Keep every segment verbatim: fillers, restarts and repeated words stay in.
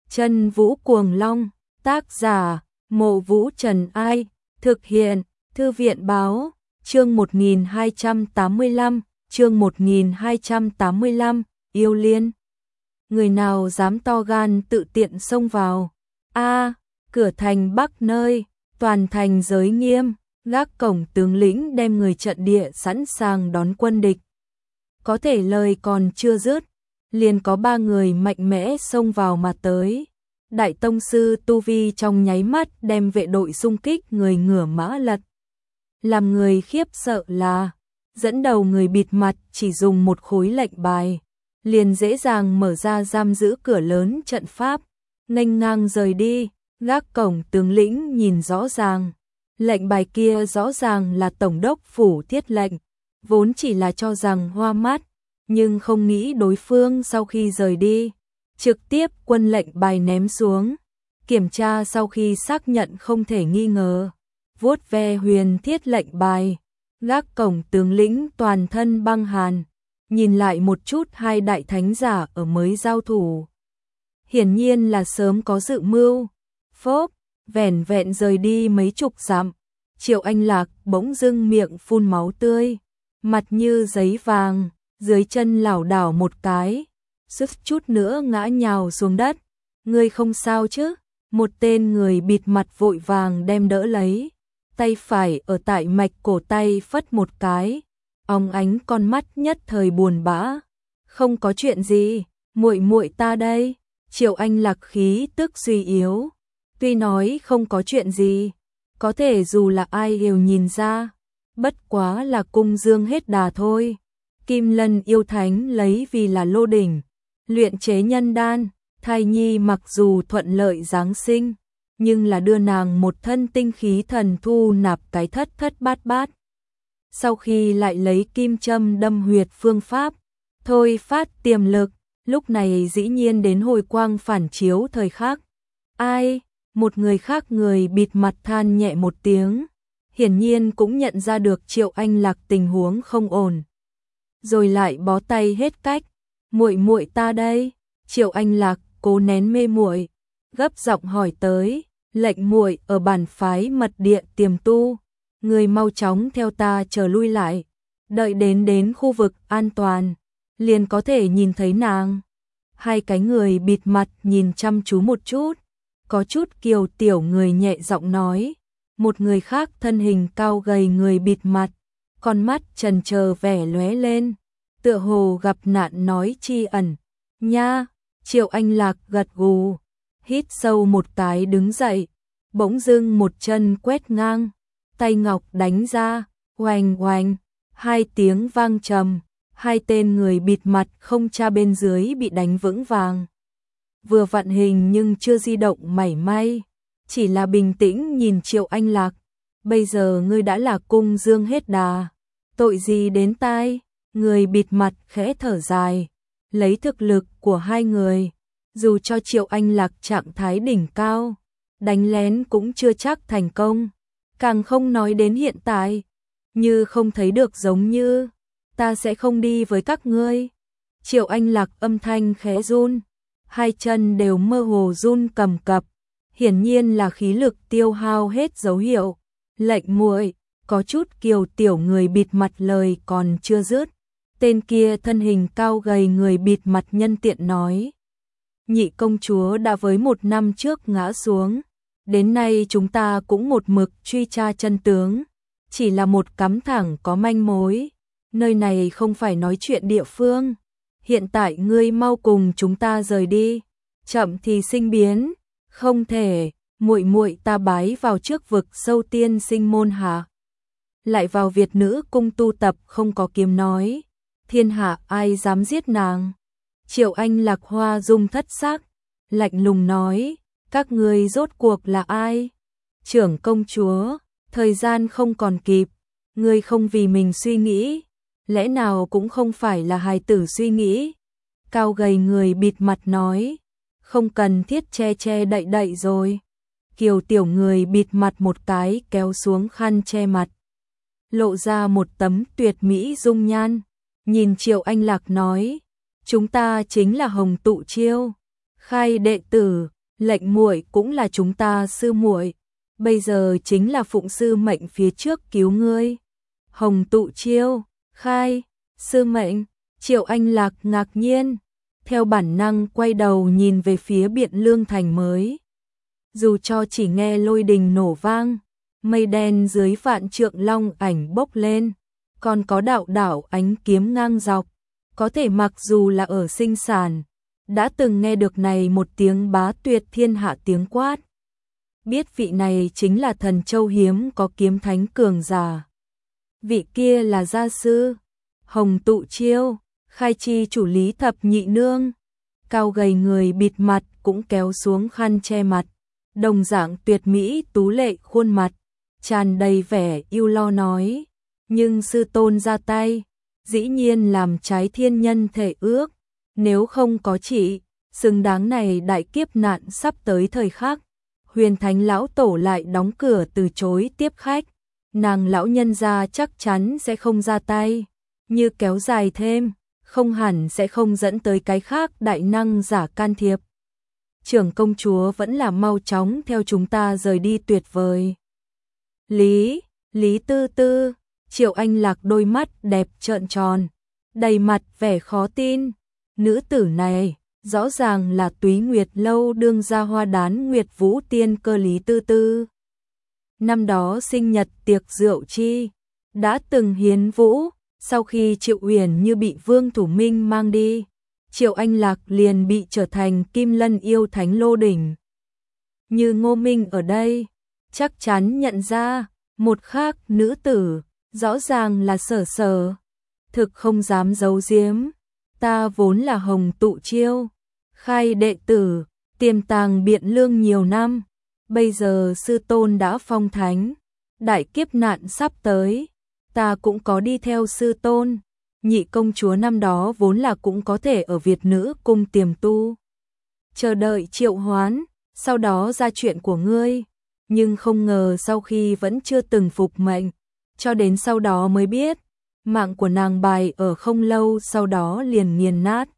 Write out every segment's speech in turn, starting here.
Chân Vũ Cuồng Long, tác giả, Mộ Vũ Trần Ai, thực hiện, Thư viện Báo, chương một nghìn hai trăm tám mươi lăm, chương một nghìn hai trăm tám mươi lăm, Yêu Liên. Người nào dám to gan tự tiện xông vào? A, cửa thành Bắc nơi, toàn thành giới nghiêm, gác cổng tướng lĩnh đem người trận địa sẵn sàng đón quân địch. Có thể lời còn chưa dứt, liền có ba người mạnh mẽ xông vào mà tới. Đại tông sư tu vi trong nháy mắt đem vệ đội xung kích người ngửa mã lật. Làm người khiếp sợ là, dẫn đầu người bịt mặt chỉ dùng một khối lệnh bài, liền dễ dàng mở ra giam giữ cửa lớn trận pháp, nghênh ngang rời đi. Gác cổng tướng lĩnh nhìn rõ ràng, lệnh bài kia rõ ràng là tổng đốc phủ thiết lệnh, vốn chỉ là cho rằng hoa mắt, nhưng không nghĩ đối phương sau khi rời đi, trực tiếp quân lệnh bài ném xuống, kiểm tra sau khi xác nhận không thể nghi ngờ, vuốt ve huyền thiết lệnh bài, gác cổng tướng lĩnh toàn thân băng hàn, nhìn lại một chút hai đại thánh giả ở mới giao thủ. Hiển nhiên là sớm có dự mưu. Phốp, vẻn vẹn rời đi mấy chục dặm, Triệu Anh Lạc bỗng dưng miệng phun máu tươi, mặt như giấy vàng, dưới chân lảo đảo một cái, suýt chút nữa ngã nhào xuống đất. Ngươi không sao chứ? Một tên người bịt mặt vội vàng đem đỡ lấy, tay phải ở tại mạch cổ tay phất một cái, óng ánh con mắt nhất thời buồn bã. Không có chuyện gì, muội muội ta đây. Triệu Anh Lạc khí tức suy yếu, tuy nói không có chuyện gì, có thể dù là ai đều nhìn ra, bất quá là cung dương hết đà thôi. Kim Lân yêu thánh lấy vì là lô đỉnh, luyện chế nhân đan, thai nhi mặc dù thuận lợi giáng sinh, nhưng là đưa nàng một thân tinh khí thần thu nạp cái thất thất bát bát. Sau khi lại lấy kim châm đâm huyệt phương pháp, thôi phát tiềm lực, lúc này dĩ nhiên đến hồi quang phản chiếu thời khắc. Ai? Một người khác người bịt mặt than nhẹ một tiếng, hiển nhiên cũng nhận ra được Triệu Anh Lạc tình huống không ổn. Rồi lại bó tay hết cách, muội muội ta đây. Triệu Anh Lạc cố nén mê muội, gấp giọng hỏi tới, lệnh muội ở bản phái mật địa tiềm tu, người mau chóng theo ta trở lui lại, đợi đến đến khu vực an toàn, liền có thể nhìn thấy nàng. Hai cái người bịt mặt nhìn chăm chú một chút, có chút kiều tiểu người nhẹ giọng nói, một người khác thân hình cao gầy người bịt mặt, con mắt trần chờ vẻ lóe lên, tựa hồ gặp nạn nói chi ẩn. Nha, Triệu Anh Lạc gật gù, hít sâu một cái đứng dậy, bỗng dưng một chân quét ngang, tay ngọc đánh ra, oanh oanh, hai tiếng vang trầm, hai tên người bịt mặt không cha bên dưới bị đánh vững vàng. Vừa vặn hình nhưng chưa di động mảy may, chỉ là bình tĩnh nhìn Triệu Anh Lạc. Bây giờ ngươi đã là cung dương hết đà, tội gì đến tai? Người bịt mặt khẽ thở dài, lấy thực lực của hai người, dù cho Triệu Anh Lạc trạng thái đỉnh cao, đánh lén cũng chưa chắc thành công, càng không nói đến hiện tại, như không thấy được giống như, ta sẽ không đi với các ngươi. Triệu Anh Lạc âm thanh khẽ run, hai chân đều mơ hồ run cầm cập, hiển nhiên là khí lực tiêu hao hết dấu hiệu. Lệnh muội, có chút kiều tiểu người bịt mặt lời còn chưa dứt, tên kia thân hình cao gầy người bịt mặt nhân tiện nói, nhị công chúa đã với một năm trước ngã xuống, đến nay chúng ta cũng một mực truy tra chân tướng, chỉ là một cắm thẳng có manh mối, nơi này không phải nói chuyện địa phương, hiện tại ngươi mau cùng chúng ta rời đi, chậm thì sinh biến, không thể. Muội muội ta bái vào trước vực sâu tiên sinh môn hạ, lại vào Việt nữ cung tu tập không có kiếm nói, thiên hạ ai dám giết nàng. Triệu Anh Lạc hoa dung thất sắc, lạnh lùng nói, các ngươi rốt cuộc là ai? Trưởng công chúa, thời gian không còn kịp, ngươi không vì mình suy nghĩ, lẽ nào cũng không phải là hài tử suy nghĩ. Cao gầy người bịt mặt nói, không cần thiết che che đậy đậy rồi. Kiều tiểu người bịt mặt một cái kéo xuống khăn che mặt, lộ ra một tấm tuyệt mỹ dung nhan, nhìn Triệu Anh Lạc nói, chúng ta chính là Hồng Tụ Chiêu, khai đệ tử, lệnh muội cũng là chúng ta sư muội, bây giờ chính là phụng sư mệnh phía trước cứu ngươi. Hồng Tụ Chiêu, khai, sư mệnh. Triệu Anh Lạc ngạc nhiên, theo bản năng quay đầu nhìn về phía Biện Lương Thành mới. Dù cho chỉ nghe lôi đình nổ vang, mây đen dưới vạn trượng long ảnh bốc lên, còn có đạo đạo ánh kiếm ngang dọc, có thể mặc dù là ở sinh sản, đã từng nghe được này một tiếng bá tuyệt thiên hạ tiếng quát. Biết vị này chính là Thần Châu hiếm có kiếm thánh cường giả. Vị kia là gia sư, Hồng Tụ Chiêu, khai chi chủ Lý Thập Nhị Nương. Cao gầy người bịt mặt cũng kéo xuống khăn che mặt, đồng dạng tuyệt mỹ tú lệ khuôn mặt, tràn đầy vẻ yêu lo nói, nhưng sư tôn ra tay, dĩ nhiên làm trái thiên nhân thể ước, nếu không có chị, xứng đáng này đại kiếp nạn sắp tới thời khắc, Huyền Thánh lão tổ lại đóng cửa từ chối tiếp khách, nàng lão nhân gia chắc chắn sẽ không ra tay, như kéo dài thêm, không hẳn sẽ không dẫn tới cái khác đại năng giả can thiệp. Trưởng công chúa vẫn là mau chóng theo chúng ta rời đi tuyệt vời. Lý, Lý Tư Tư, Triệu Anh Lạc đôi mắt đẹp trợn tròn, đầy mặt vẻ khó tin. Nữ tử này, rõ ràng là Túy Nguyệt lâu đương gia hoa đán Nguyệt Vũ tiên cơ Lý Tư Tư. Năm đó sinh nhật tiệc rượu chi, đã từng hiến vũ, sau khi Triệu Uyển Như bị Vương Thủ Minh mang đi, Triệu Anh Lạc liền bị trở thành Kim Lân yêu thánh lô đỉnh. Như Ngô Minh ở đây, chắc chắn nhận ra, một khác nữ tử, rõ ràng là Sở Sở. Thực không dám giấu giếm, ta vốn là Hồng Tụ Chiêu, khai đệ tử, tiềm tàng Biện Lương nhiều năm, bây giờ sư tôn đã phong thánh, đại kiếp nạn sắp tới, ta cũng có đi theo sư tôn. Nhị công chúa năm đó vốn là cũng có thể ở Việt Nữ cung tiềm tu, chờ đợi triệu hoán, sau đó ra chuyện của ngươi, nhưng không ngờ sau khi vẫn chưa từng phục mệnh, cho đến sau đó mới biết, mạng của nàng bài ở không lâu sau đó liền nghiền nát.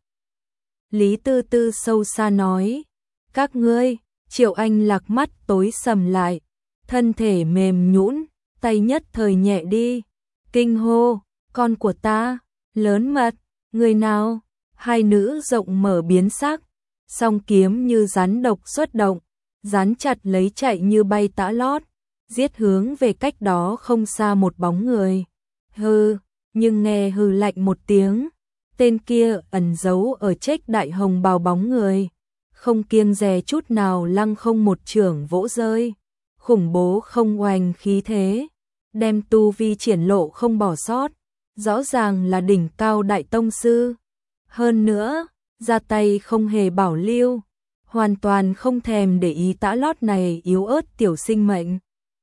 Lý Tư Tư sâu xa nói, các ngươi, Triệu Anh Lạc mắt tối sầm lại, thân thể mềm nhũn, tay nhất thời nhẹ đi, kinh hô, con của ta, lớn mật, người nào? Hai nữ rộng mở biến sắc, song kiếm như rắn độc xuất động, rắn chặt lấy chạy như bay tã lót, giết hướng về cách đó không xa một bóng người. Hừ, nhưng nghe hừ lạnh một tiếng, tên kia ẩn giấu ở trách đại hồng bào bóng người, không kiêng dè chút nào lăng không một chưởng vỗ rơi, khủng bố không oanh khí thế, đem tu vi triển lộ không bỏ sót, rõ ràng là đỉnh cao đại tông sư. Hơn nữa, ra tay không hề bảo lưu, hoàn toàn không thèm để ý tã lót này yếu ớt tiểu sinh mệnh.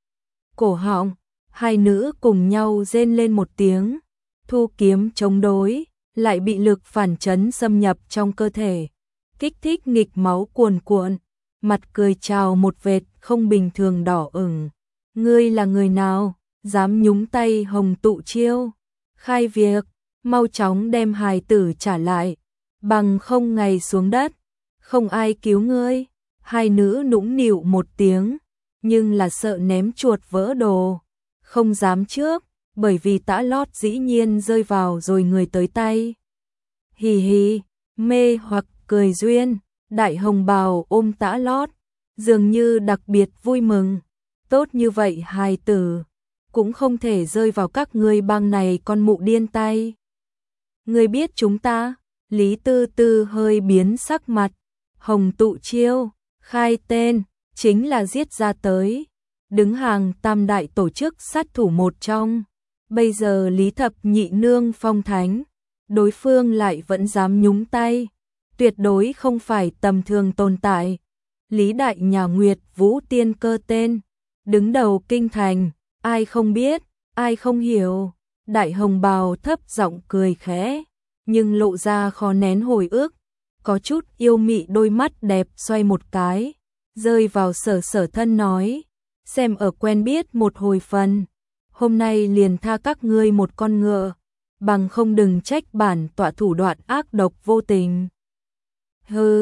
Cổ họng, hai nữ cùng nhau rên lên một tiếng, thu kiếm chống đối, lại bị lực phản chấn xâm nhập trong cơ thể, kích thích nghịch máu cuồn cuộn, mặt cười trào một vệt không bình thường đỏ ửng. Ngươi là người nào, dám nhúng tay Hồng Tụ Chiêu? Khai việc, mau chóng đem hài tử trả lại, bằng không ngày xuống đất, không ai cứu ngươi. Hai nữ nũng nịu một tiếng, nhưng là sợ ném chuột vỡ đồ, không dám trước, bởi vì tã lót dĩ nhiên rơi vào rồi người tới tay. Hì hì, mê hoặc cười duyên, đại hồng bào ôm tã lót, dường như đặc biệt vui mừng, tốt như vậy hài tử, cũng không thể rơi vào các ngươi bang này con mụ điên tay. Ngươi biết chúng ta? Lý Tư Tư hơi biến sắc mặt, Hồng Tụ Chiêu, khai tên, chính là giết ra tới, đứng hàng tam đại tổ chức sát thủ một trong, bây giờ Lý Thập Nhị Nương phong thánh, đối phương lại vẫn dám nhúng tay, tuyệt đối không phải tầm thường tồn tại. Lý Đại nhà Nguyệt Vũ tiên cơ tên, đứng đầu kinh thành, ai không biết, ai không hiểu. Đại hồng bào thấp giọng cười khẽ, nhưng lộ ra khó nén hồi ức, có chút yêu mị đôi mắt đẹp xoay một cái, rơi vào Sở Sở thân nói, xem ở quen biết một hồi phần, hôm nay liền tha các ngươi một con ngựa, bằng không đừng trách bản tọa thủ đoạn ác độc vô tình. Hừ,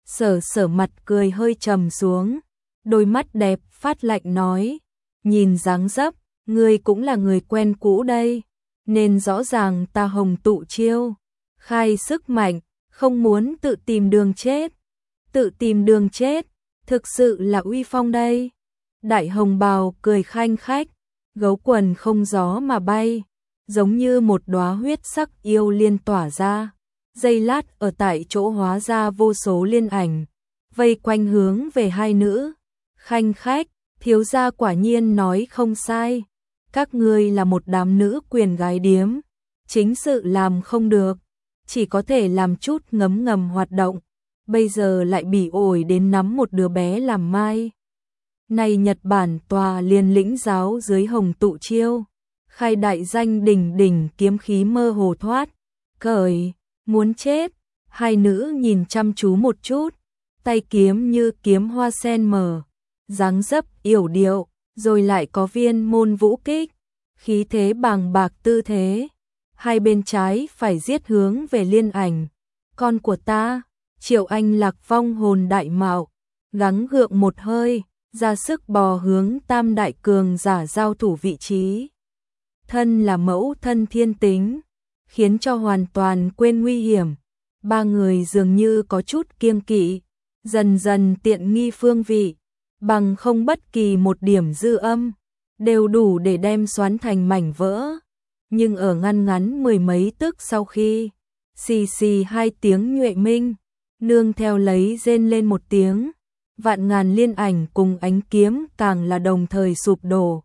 Sở Sở mặt cười hơi trầm xuống, đôi mắt đẹp phát lạnh nói, nhìn dáng dấp, ngươi cũng là người quen cũ đây, nên rõ ràng ta Hồng Tụ Chiêu khai sức mạnh, không muốn tự tìm đường chết. Tự tìm đường chết, thực sự là uy phong đây. Đại hồng bào cười khanh khách, gấu quần không gió mà bay, giống như một đóa huyết sắc yêu liên tỏa ra. Giây lát ở tại chỗ hóa ra vô số liên ảnh, vây quanh hướng về hai nữ. Khanh khách, thiếu gia quả nhiên nói không sai. Các ngươi là một đám nữ quyền gái điếm, chính sự làm không được, chỉ có thể làm chút ngấm ngầm hoạt động. Bây giờ lại bị ổi đến nắm một đứa bé làm mai. Này Nhật Bản tòa liên lĩnh giáo dưới Hồng Tụ Chiêu, khai đại danh đỉnh đỉnh kiếm khí mơ hồ thoát, cởi, muốn chết. Hai nữ nhìn chăm chú một chút, tay kiếm như kiếm hoa sen mở, dáng dấp yểu điệu, rồi lại có viên môn vũ kích, khí thế bàng bạc tư thế. Hai bên trái phải giết hướng về liên ảnh. Con của ta, Triệu Anh Lạc vong hồn đại mạo, gắng gượng một hơi, ra sức bò hướng tam đại cường giả giao thủ vị trí. Thân là mẫu thân thiên tính, khiến cho hoàn toàn quên nguy hiểm. Ba người dường như có chút kiêng kỵ, dần dần tiện nghi phương vị, bằng không bất kỳ một điểm dư âm, đều đủ để đem xoắn thành mảnh vỡ. Nhưng ở ngăn ngắn mười mấy tức sau khi, xì xì hai tiếng nhuệ minh, nương theo lấy rên lên một tiếng, vạn ngàn liên ảnh cùng ánh kiếm càng là đồng thời sụp đổ.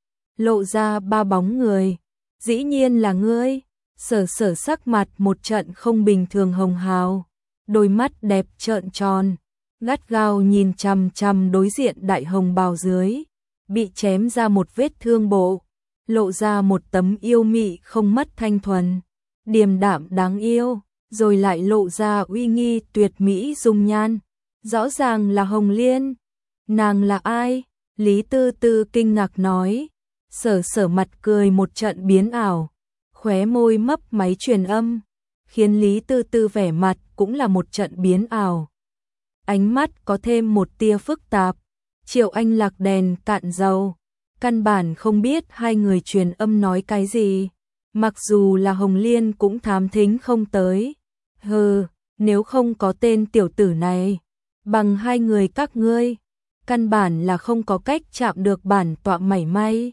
Lộ ra ba bóng người, dĩ nhiên là ngươi. Sở Sở sắc mặt một trận không bình thường hồng hào, đôi mắt đẹp trợn tròn, gắt gao nhìn chằm chằm đối diện đại hồng bào dưới, bị chém ra một vết thương bộ, lộ ra một tấm yêu mị không mất thanh thuần, điềm đạm đáng yêu, rồi lại lộ ra uy nghi tuyệt mỹ dung nhan. Rõ ràng là Hồng Liên. Nàng là ai? Lý Tư Tư kinh ngạc nói. Sở Sở mặt cười một trận biến ảo, khóe môi mấp máy truyền âm, khiến Lý Tư Tư vẻ mặt cũng là một trận biến ảo. Ánh mắt có thêm một tia phức tạp. Triệu Anh Lạc đèn cạn dầu, căn bản không biết hai người truyền âm nói cái gì, mặc dù là Hồng Liên cũng thám thính không tới. Hừ, nếu không có tên tiểu tử này, bằng hai người các ngươi, căn bản là không có cách chạm được bản tọa mảy may.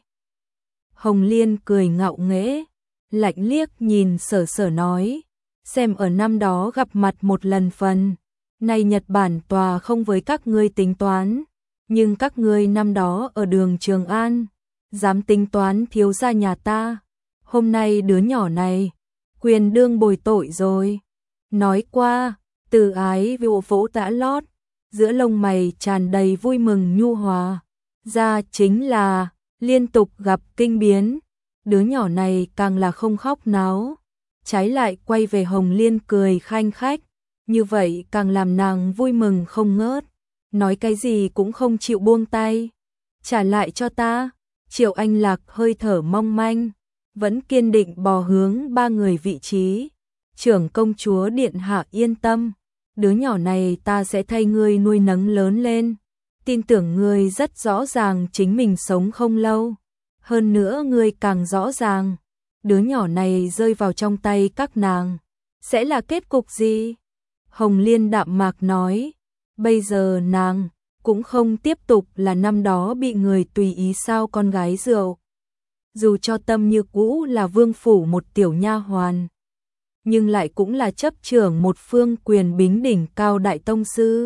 Hồng Liên cười ngạo nghễ, lạnh liếc nhìn Sở Sở nói, xem ở năm đó gặp mặt một lần phần, nay Nhật Bản tòa không với các ngươi tính toán, nhưng các ngươi năm đó ở đường Trường An, dám tính toán thiếu gia nhà ta, hôm nay đứa nhỏ này, quyền đương bồi tội rồi. Nói qua, từ ái vỗ vỗ tã lót, giữa lông mày tràn đầy vui mừng nhu hòa, ra chính là liên tục gặp kinh biến, đứa nhỏ này càng là không khóc náo, trái lại quay về Hồng Liên cười khanh khách, như vậy càng làm nàng vui mừng không ngớt, nói cái gì cũng không chịu buông tay. Trả lại cho ta. Triệu Anh Lạc hơi thở mong manh, vẫn kiên định bò hướng ba người vị trí. Trưởng công chúa điện hạ yên tâm, đứa nhỏ này ta sẽ thay ngươi nuôi nấng lớn lên, tin tưởng ngươi rất rõ ràng chính mình sống không lâu, hơn nữa ngươi càng rõ ràng, đứa nhỏ này rơi vào trong tay các nàng, sẽ là kết cục gì? Hồng Liên đạm mạc nói, bây giờ nàng cũng không tiếp tục là năm đó bị người tùy ý sao con gái rượu. Dù cho tâm như cũ là vương phủ một tiểu nha hoàn, nhưng lại cũng là chấp trưởng một phương quyền bính đỉnh cao đại tông sư.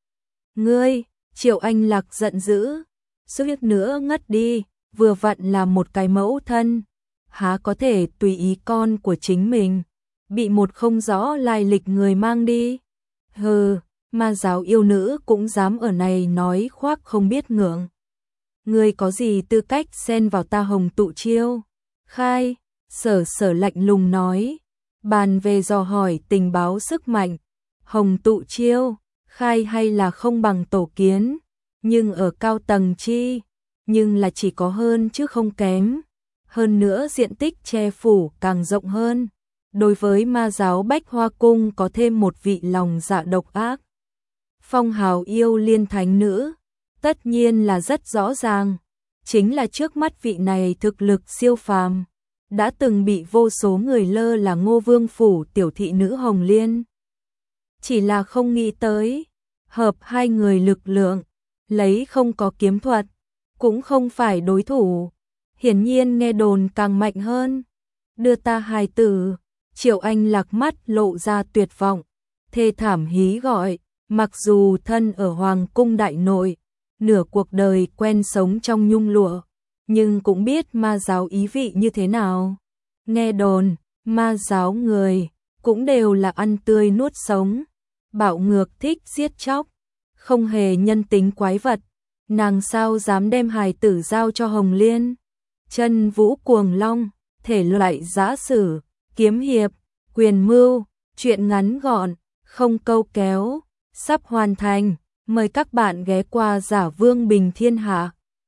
Ngươi, Triệu Anh Lạc giận dữ, suýt nữa ngất đi, vừa vặn là một cái mẫu thân, há có thể tùy ý con của chính mình, bị một không rõ lai lịch người mang đi. Hừ, ma giáo yêu nữ cũng dám ở này nói khoác không biết ngượng. Ngươi có gì tư cách xen vào ta Hồng Tụ Chiêu? Khai, Sở Sở lạnh lùng nói, bàn về dò hỏi tình báo sức mạnh, Hồng Tụ Chiêu, khai hay là không bằng tổ kiến, nhưng ở cao tầng chi, nhưng là chỉ có hơn chứ không kém, hơn nữa diện tích che phủ càng rộng hơn. Đối với ma giáo Bách Hoa Cung có thêm một vị lòng dạ độc ác. phong hào yêu liên thánh nữ, tất nhiên là rất rõ ràng, chính là trước mắt vị này thực lực siêu phàm, đã từng bị vô số người lơ là Ngô Vương phủ tiểu thị nữ Hồng Liên. Chỉ là không nghĩ tới, hợp hai người lực lượng, lấy không có kiếm thuật, cũng không phải đối thủ, hiển nhiên nghe đồn càng mạnh hơn. Đưa ta hài tử, Triệu Anh Lạc mắt lộ ra tuyệt vọng, thê thảm hí gọi, mặc dù thân ở Hoàng cung đại nội, nửa cuộc đời quen sống trong nhung lụa, nhưng cũng biết ma giáo ý vị như thế nào. Nghe đồn, ma giáo người, cũng đều là ăn tươi nuốt sống, bạo ngược thích giết chóc, không hề nhân tính quái vật, nàng sao dám đem hài tử giao cho Hồng Liên. Chân vũ cuồng long, thể loại giã sử, kiếm hiệp, quyền mưu, truyện ngắn gọn, không câu kéo, sắp hoàn thành, mời các bạn ghé qua Giả Vương Bình Thiên Hạ.